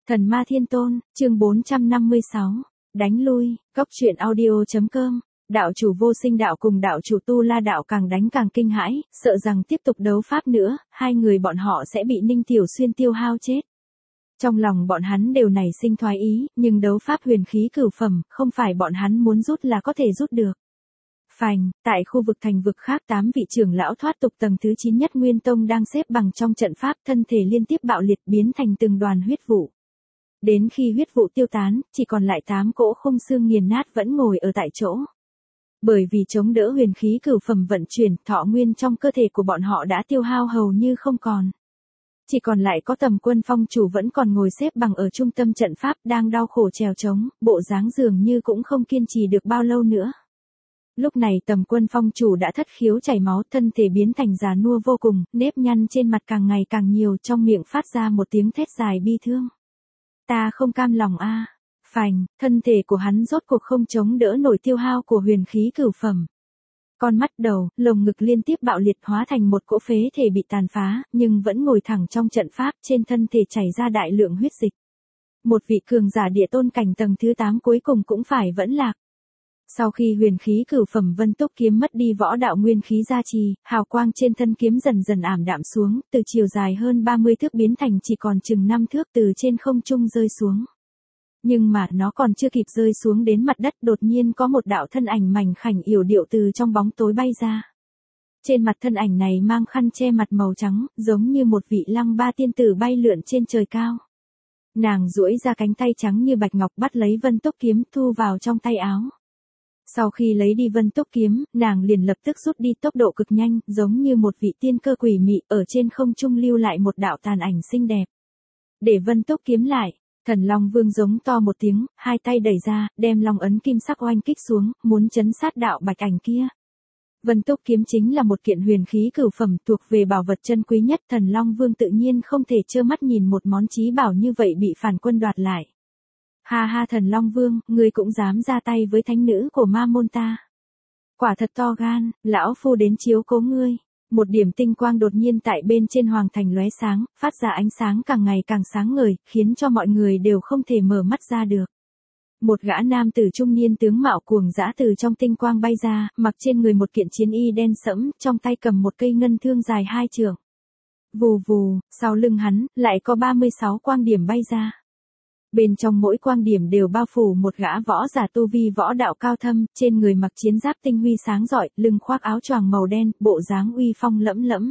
Thần Ma Thiên Tôn, chương 456, đánh lui, Cóc truyện audio.com. Đạo chủ Vô Sinh đạo cùng đạo chủ Tu La đạo càng đánh càng kinh hãi, sợ rằng tiếp tục đấu pháp nữa, hai người bọn họ sẽ bị Ninh Tiểu Xuyên tiêu hao chết. Trong lòng bọn hắn đều nảy sinh thoái ý, nhưng đấu pháp huyền khí cửu phẩm, không phải bọn hắn muốn rút là có thể rút được. Phành, tại khu vực thành vực khác 8 vị trưởng lão thoát tục tầng thứ 9 Nhất Nguyên Tông đang xếp bằng trong trận pháp, thân thể liên tiếp bạo liệt biến thành từng đoàn huyết vụ. Đến khi huyết vụ tiêu tán, chỉ còn lại 8 cỗ khung xương nghiền nát vẫn ngồi ở tại chỗ. Bởi vì chống đỡ huyền khí cửu phẩm vận chuyển, thọ nguyên trong cơ thể của bọn họ đã tiêu hao hầu như không còn. Chỉ còn lại có Tầm Quân Phong chủ vẫn còn ngồi xếp bằng ở trung tâm trận pháp đang đau khổ trèo trống, bộ dáng dường như cũng không kiên trì được bao lâu nữa. Lúc này Tầm Quân Phong chủ đã thất khiếu chảy máu, thân thể biến thành già nua vô cùng, nếp nhăn trên mặt càng ngày càng nhiều, trong miệng phát ra một tiếng thét dài bi thương. Ta không cam lòng a. Phành, thân thể của hắn rốt cuộc không chống đỡ nổi tiêu hao của huyền khí cửu phẩm. Con mắt, đầu, lồng ngực liên tiếp bạo liệt hóa thành một cỗ phế thể bị tàn phá, nhưng vẫn ngồi thẳng trong trận pháp, trên thân thể chảy ra đại lượng huyết dịch. Một vị cường giả địa tôn cảnh tầng thứ 8 cuối cùng cũng phải vẫn lạc. Sau khi huyền khí cửu phẩm Vân Túc kiếm mất đi võ đạo nguyên khí gia trì, hào quang trên thân kiếm dần dần ảm đạm xuống, từ chiều dài hơn 30 thước biến thành chỉ còn chừng 5 thước từ trên không trung rơi xuống. Nhưng mà nó còn chưa kịp rơi xuống đến mặt đất, đột nhiên có một đạo thân ảnh mảnh khảnh yểu điệu từ trong bóng tối bay ra. Trên mặt thân ảnh này mang khăn che mặt màu trắng, giống như một vị lăng ba tiên tử bay lượn trên trời cao. Nàng duỗi ra cánh tay trắng như bạch ngọc bắt lấy Vân Túc kiếm thu vào trong tay áo. Sau khi lấy đi Vân Túc kiếm, nàng liền lập tức rút đi, tốc độ cực nhanh, giống như một vị tiên cơ quỷ mị, ở trên không trung lưu lại một đạo tàn ảnh xinh đẹp. Để Vân Túc kiếm lại, Thần Long Vương giống to một tiếng, hai tay đẩy ra, đem long ấn kim sắc oanh kích xuống, muốn chấn sát đạo bạch ảnh kia. Vân Túc kiếm chính là một kiện huyền khí cửu phẩm, thuộc về bảo vật chân quý nhất, Thần Long Vương tự nhiên không thể trơ mắt nhìn một món chí bảo như vậy bị phản quân đoạt lại. Ha ha, Thần Long Vương, ngươi cũng dám ra tay với thánh nữ của ma môn ta. Quả thật to gan, lão phu đến chiếu cố ngươi. Một điểm tinh quang đột nhiên tại bên trên hoàng thành lóe sáng, phát ra ánh sáng càng ngày càng sáng ngời, khiến cho mọi người đều không thể mở mắt ra được. Một gã nam tử trung niên tướng mạo cuồng dã từ trong tinh quang bay ra, mặc trên người một kiện chiến y đen sẫm, trong tay cầm một cây ngân thương dài 2 trượng. Vù vù, sau lưng hắn, lại có 36 quang điểm bay ra. Bên trong mỗi quang điểm đều bao phủ một gã võ giả tu vi võ đạo cao thâm, trên người mặc chiến giáp tinh huy sáng rọi, lưng khoác áo choàng màu đen, bộ dáng uy phong lẫm lẫm.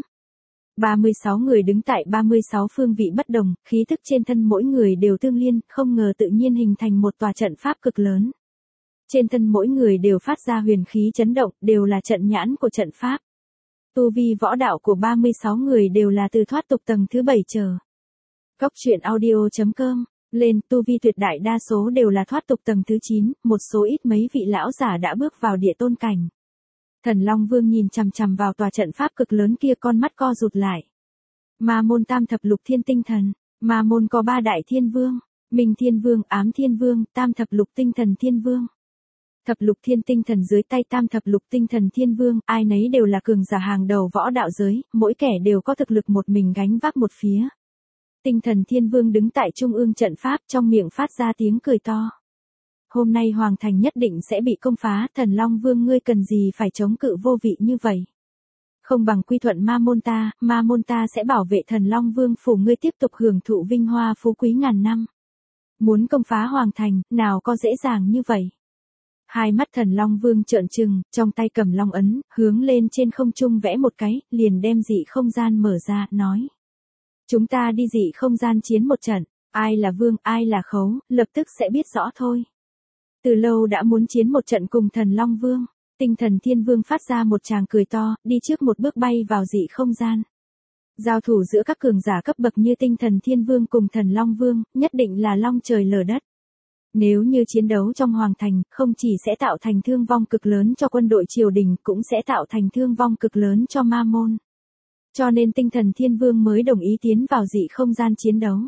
36 người đứng tại 36 phương vị bất đồng, khí tức trên thân mỗi người đều tương liên, không ngờ tự nhiên hình thành một tòa trận pháp cực lớn. Trên thân mỗi người đều phát ra huyền khí chấn động, đều là trận nhãn của trận pháp. Tu vi võ đạo của 36 người đều là từ thoát tục tầng thứ 7 trở. Cóc truyện audio.com. Lên, tu vi tuyệt đại đa số đều là thoát tục tầng thứ 9, một số ít mấy vị lão giả đã bước vào địa tôn cảnh. Thần Long Vương nhìn chằm chằm vào tòa trận pháp cực lớn kia, con mắt co rụt lại. Ma môn tam thập lục thiên tinh thần, ma môn có 3 đại thiên vương, Minh Thiên Vương, Ám Thiên Vương, tam thập lục tinh thần thiên vương. Thập lục thiên tinh thần dưới tay tam thập lục tinh thần thiên vương, ai nấy đều là cường giả hàng đầu võ đạo giới, mỗi kẻ đều có thực lực một mình gánh vác một phía. Tinh thần thiên vương đứng tại trung ương trận pháp, trong miệng phát ra tiếng cười to. Hôm nay hoàng thành nhất định sẽ bị công phá, Thần Long Vương ngươi cần gì phải chống cự vô vị như vậy. Không bằng quy thuận ma môn ta sẽ bảo vệ Thần Long Vương phủ ngươi tiếp tục hưởng thụ vinh hoa phú quý ngàn năm. Muốn công phá hoàng thành, nào có dễ dàng như vậy. Hai mắt Thần Long Vương trợn trừng, trong tay cầm long ấn, hướng lên trên không trung vẽ một cái, liền đem dị không gian mở ra, nói. Chúng ta đi dị không gian chiến một trận, ai là vương, ai là khấu, lập tức sẽ biết rõ thôi. Từ lâu đã muốn chiến một trận cùng Thần Long Vương, Tinh thần thiên vương phát ra một tràng cười to, đi trước một bước bay vào dị không gian. Giao thủ giữa các cường giả cấp bậc như Tinh thần thiên vương cùng Thần Long Vương, nhất định là long trời lở đất. Nếu như chiến đấu trong hoàng thành, không chỉ sẽ tạo thành thương vong cực lớn cho quân đội triều đình, cũng sẽ tạo thành thương vong cực lớn cho ma môn. Cho nên Tinh thần thiên vương mới đồng ý tiến vào dị không gian chiến đấu.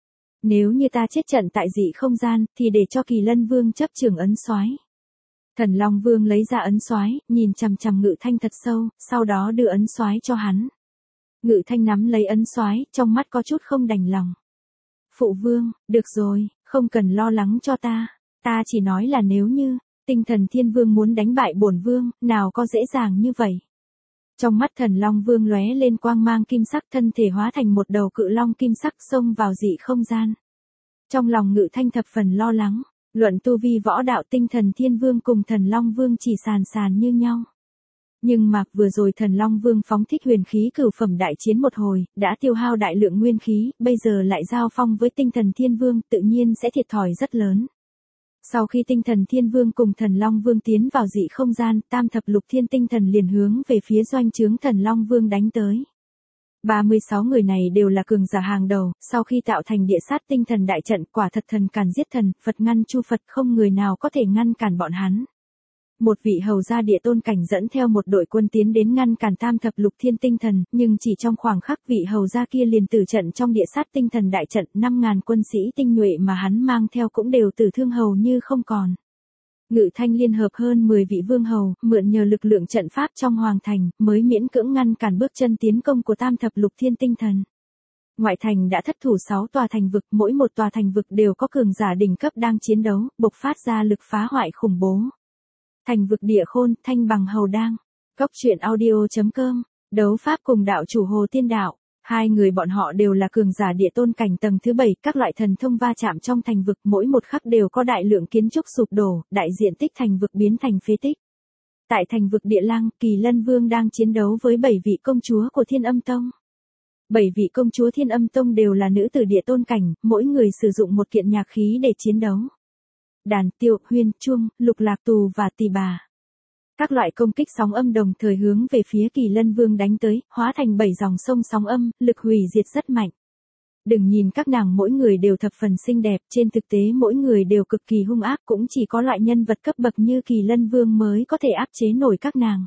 Nếu như ta chết trận tại dị không gian, thì để cho Kỳ Lân Vương chấp trưởng ấn soái. Thần Long Vương lấy ra ấn soái, nhìn chằm chằm Ngự Thanh thật sâu, sau đó đưa ấn soái cho hắn. Ngự Thanh nắm lấy ấn soái, trong mắt có chút không đành lòng. Phụ vương, được rồi, không cần lo lắng cho ta chỉ nói là nếu như, Tinh Thần Thiên Vương muốn đánh bại bổn vương, nào có dễ dàng như vậy. Trong mắt Thần Long Vương lóe lên quang mang kim sắc, thân thể hóa thành một đầu cự long kim sắc xông vào dị không gian. Trong lòng Ngự Thanh thập phần lo lắng, luận tu vi võ đạo Tinh Thần Thiên Vương cùng Thần Long Vương chỉ sàn như nhau. Nhưng mà vừa rồi Thần Long Vương phóng thích huyền khí cửu phẩm đại chiến một hồi, đã tiêu hao đại lượng nguyên khí, bây giờ lại giao phong với Tinh Thần Thiên Vương, tự nhiên sẽ thiệt thòi rất lớn. Sau khi Tinh Thần Thiên Vương cùng Thần Long Vương tiến vào dị không gian, tam thập lục thiên tinh thần liền hướng về phía doanh trướng Thần Long Vương đánh tới. 36 người này đều là cường giả hàng đầu, sau khi tạo thành địa sát tinh thần đại trận, quả thật thần càn giết thần, Phật ngăn chu Phật, không người nào có thể ngăn cản bọn hắn. Một vị hầu gia địa tôn cảnh dẫn theo một đội quân tiến đến ngăn cản tam thập lục thiên tinh thần, nhưng chỉ trong khoảng khắc vị hầu gia kia liền tử trận trong địa sát tinh thần đại trận, 5.000 quân sĩ tinh nhuệ mà hắn mang theo cũng đều tử thương hầu như không còn. Ngự Thanh liên hợp hơn 10 vị vương hầu, mượn nhờ lực lượng trận pháp trong hoàng thành, mới miễn cưỡng ngăn cản bước chân tiến công của tam thập lục thiên tinh thần. Ngoại thành đã thất thủ 6 tòa thành vực, mỗi một tòa thành vực đều có cường giả đỉnh cấp đang chiến đấu, bộc phát ra lực phá hoại khủng bố. Thành vực Địa Khôn, Thanh Bằng Hầu Đang. Cốc truyện audio.com. Đấu pháp cùng đạo chủ Hồ Tiên Đạo. Hai người bọn họ đều là cường giả địa tôn cảnh tầng thứ 7, các loại thần thông va chạm trong thành vực, mỗi một khắc đều có đại lượng kiến trúc sụp đổ, đại diện tích thành vực biến thành phế tích. Tại thành vực Địa Lang, Kỳ Lân Vương đang chiến đấu với 7 vị công chúa của Thiên Âm Tông. 7 vị công chúa Thiên Âm Tông đều là nữ tử địa tôn cảnh, mỗi người sử dụng một kiện nhạc khí để chiến đấu. Đàn, tiệu, huyên, chuông, lục lạc tù và tỳ bà. Các loại công kích sóng âm đồng thời hướng về phía Kỳ Lân Vương đánh tới, hóa thành 7 dòng sông sóng âm, lực hủy diệt rất mạnh. Đừng nhìn các nàng mỗi người đều thập phần xinh đẹp, trên thực tế mỗi người đều cực kỳ hung ác, cũng chỉ có loại nhân vật cấp bậc như Kỳ Lân Vương mới có thể áp chế nổi các nàng.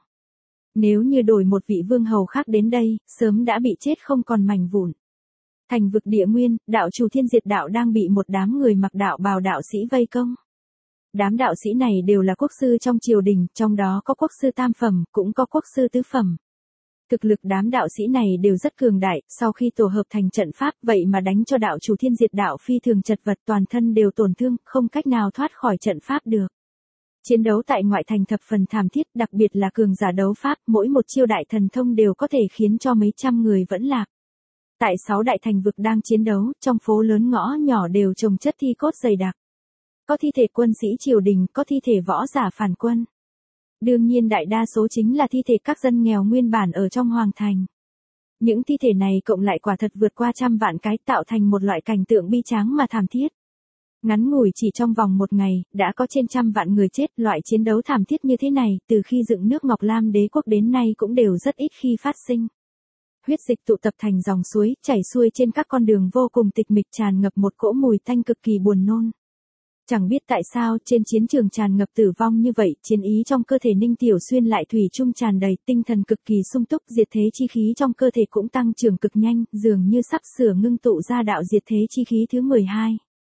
Nếu như đổi một vị vương hầu khác đến đây, sớm đã bị chết không còn mảnh vụn. Thành vực Địa Nguyên, đạo chủ Thiên Diệt Đạo đang bị một đám người mặc đạo bào đạo sĩ vây công. Đám đạo sĩ này đều là quốc sư trong triều đình, trong đó có quốc sư tam phẩm, cũng có quốc sư tứ phẩm. Thực lực đám đạo sĩ này đều rất cường đại, sau khi tổ hợp thành trận pháp, vậy mà đánh cho đạo chủ Thiên Diệt Đạo phi thường chật vật, toàn thân đều tổn thương, không cách nào thoát khỏi trận pháp được. Chiến đấu tại ngoại thành thập phần thảm thiết, đặc biệt là cường giả đấu pháp, mỗi một chiêu đại thần thông đều có thể khiến cho mấy trăm người vẫn lạc. Tại 6 đại thành vực đang chiến đấu, trong phố lớn ngõ nhỏ đều chồng chất thi cốt dày đặc. Có thi thể quân sĩ triều đình, có thi thể võ giả phản quân. Đương nhiên đại đa số chính là thi thể các dân nghèo nguyên bản ở trong hoàng thành. Những thi thể này cộng lại quả thật vượt qua 100 vạn cái, tạo thành một loại cảnh tượng bi tráng mà thảm thiết. Ngắn ngủi chỉ trong vòng một ngày, đã có trên 100 vạn người chết, loại chiến đấu thảm thiết như thế này, từ khi dựng nước Ngọc Lam Đế quốc đến nay cũng đều rất ít khi phát sinh. Huyết dịch tụ tập thành dòng suối, chảy xuôi trên các con đường vô cùng tịch mịch, tràn ngập một cỗ mùi tanh cực kỳ buồn nôn. Chẳng biết tại sao trên chiến trường tràn ngập tử vong như vậy, chiến ý trong cơ thể Ninh Tiểu Xuyên lại thủy chung tràn đầy, tinh thần cực kỳ sung túc, diệt thế chi khí trong cơ thể cũng tăng trưởng cực nhanh, dường như sắp sửa ngưng tụ ra đạo diệt thế chi khí thứ 12.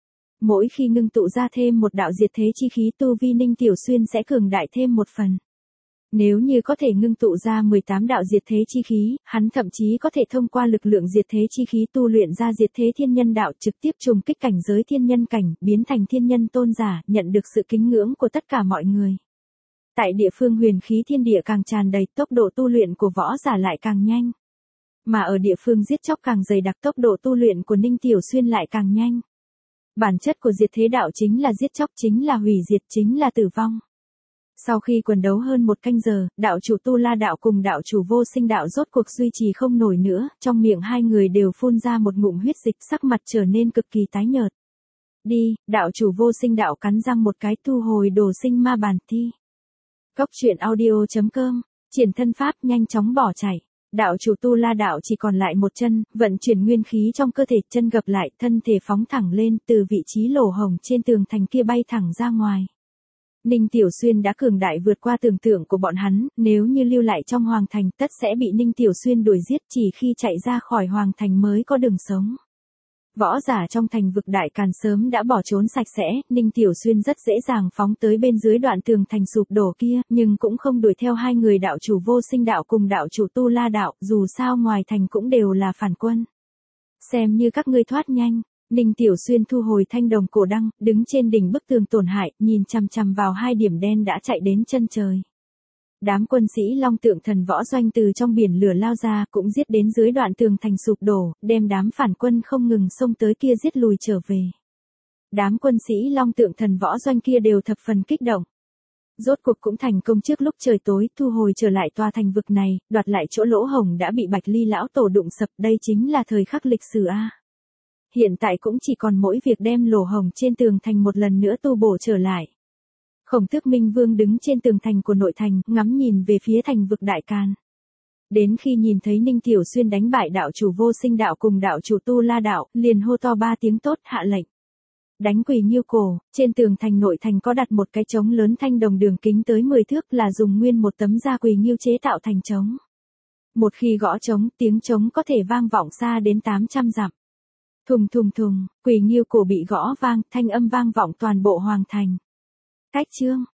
Mỗi khi ngưng tụ ra thêm một đạo diệt thế chi khí, tu vi Ninh Tiểu Xuyên sẽ cường đại thêm một phần. Nếu như có thể ngưng tụ ra 18 đạo diệt thế chi khí, hắn thậm chí có thể thông qua lực lượng diệt thế chi khí tu luyện ra diệt thế thiên nhân đạo, trực tiếp trùng kích cảnh giới thiên nhân cảnh, biến thành thiên nhân tôn giả, nhận được sự kính ngưỡng của tất cả mọi người. Tại địa phương huyền khí thiên địa càng tràn đầy, tốc độ tu luyện của võ giả lại càng nhanh. Mà ở địa phương giết chóc càng dày đặc, tốc độ tu luyện của Ninh Tiểu Xuyên lại càng nhanh. Bản chất của diệt thế đạo chính là giết chóc, chính là hủy diệt, chính là tử vong. Sau khi quần đấu hơn một canh giờ, đạo chủ Tu La Đạo cùng đạo chủ Vô Sinh Đạo rốt cuộc duy trì không nổi nữa, trong miệng hai người đều phun ra một ngụm huyết dịch, sắc mặt trở nên cực kỳ tái nhợt. Đi, đạo chủ Vô Sinh Đạo cắn răng một cái, thu hồi đồ sinh ma bản thi. Cốc truyện audio.com, triển thân pháp nhanh chóng bỏ chạy. Đạo chủ Tu La Đạo chỉ còn lại một chân, vận chuyển nguyên khí trong cơ thể, chân gập lại, thân thể phóng thẳng lên, từ vị trí lỗ hổng trên tường thành kia bay thẳng ra ngoài. Ninh Tiểu Xuyên đã cường đại vượt qua tưởng tượng của bọn hắn, nếu như lưu lại trong hoàng thành, tất sẽ bị Ninh Tiểu Xuyên đuổi giết, chỉ khi chạy ra khỏi hoàng thành mới có đường sống. Võ giả trong thành vực Đại Càn sớm đã bỏ trốn sạch sẽ, Ninh Tiểu Xuyên rất dễ dàng phóng tới bên dưới đoạn tường thành sụp đổ kia, nhưng cũng không đuổi theo hai người đạo chủ Vô Sinh Đạo cùng đạo chủ Tu La Đạo, dù sao ngoài thành cũng đều là phản quân. Xem như các ngươi thoát nhanh. Ninh Tiểu Xuyên thu hồi thanh đồng cổ đăng, đứng trên đỉnh bức tường tổn hại, nhìn chằm chằm vào hai điểm đen đã chạy đến chân trời. Đám quân sĩ Long Tượng Thần Võ Doanh từ trong biển lửa lao ra, cũng giết đến dưới đoạn tường thành sụp đổ, đem đám phản quân không ngừng xông tới kia giết lùi trở về. Đám quân sĩ Long Tượng Thần Võ Doanh kia đều thập phần kích động. Rốt cuộc cũng thành công trước lúc trời tối, thu hồi trở lại tòa thành vực này, đoạt lại chỗ lỗ hổng đã bị Bạch Ly lão tổ đụng sập, đây chính là thời khắc lịch sử a. Hiện tại cũng chỉ còn mỗi việc đem lỗ hổng trên tường thành một lần nữa tu bổ trở lại. Khổng Tước Minh Vương đứng trên tường thành của nội thành, ngắm nhìn về phía thành vực Đại Càn. Đến khi nhìn thấy Ninh Tiểu Xuyên đánh bại đạo chủ Vô Sinh đạo cùng đạo chủ Tu La đạo, liền hô to 3 tiếng tốt, hạ lệnh. Đánh Quỳ Nghiêu Cổ, trên tường thành nội thành có đặt một cái trống lớn thanh đồng đường kính tới 10 thước, là dùng nguyên một tấm da Quỳ Nghiêu chế tạo thành trống. Một khi gõ trống, tiếng trống có thể vang vọng xa đến 800 dặm. Thùng thùng thùng, Quỳ Nghiêu Cổ bị gõ vang, thanh âm vang vọng toàn bộ hoàng thành. Cách chương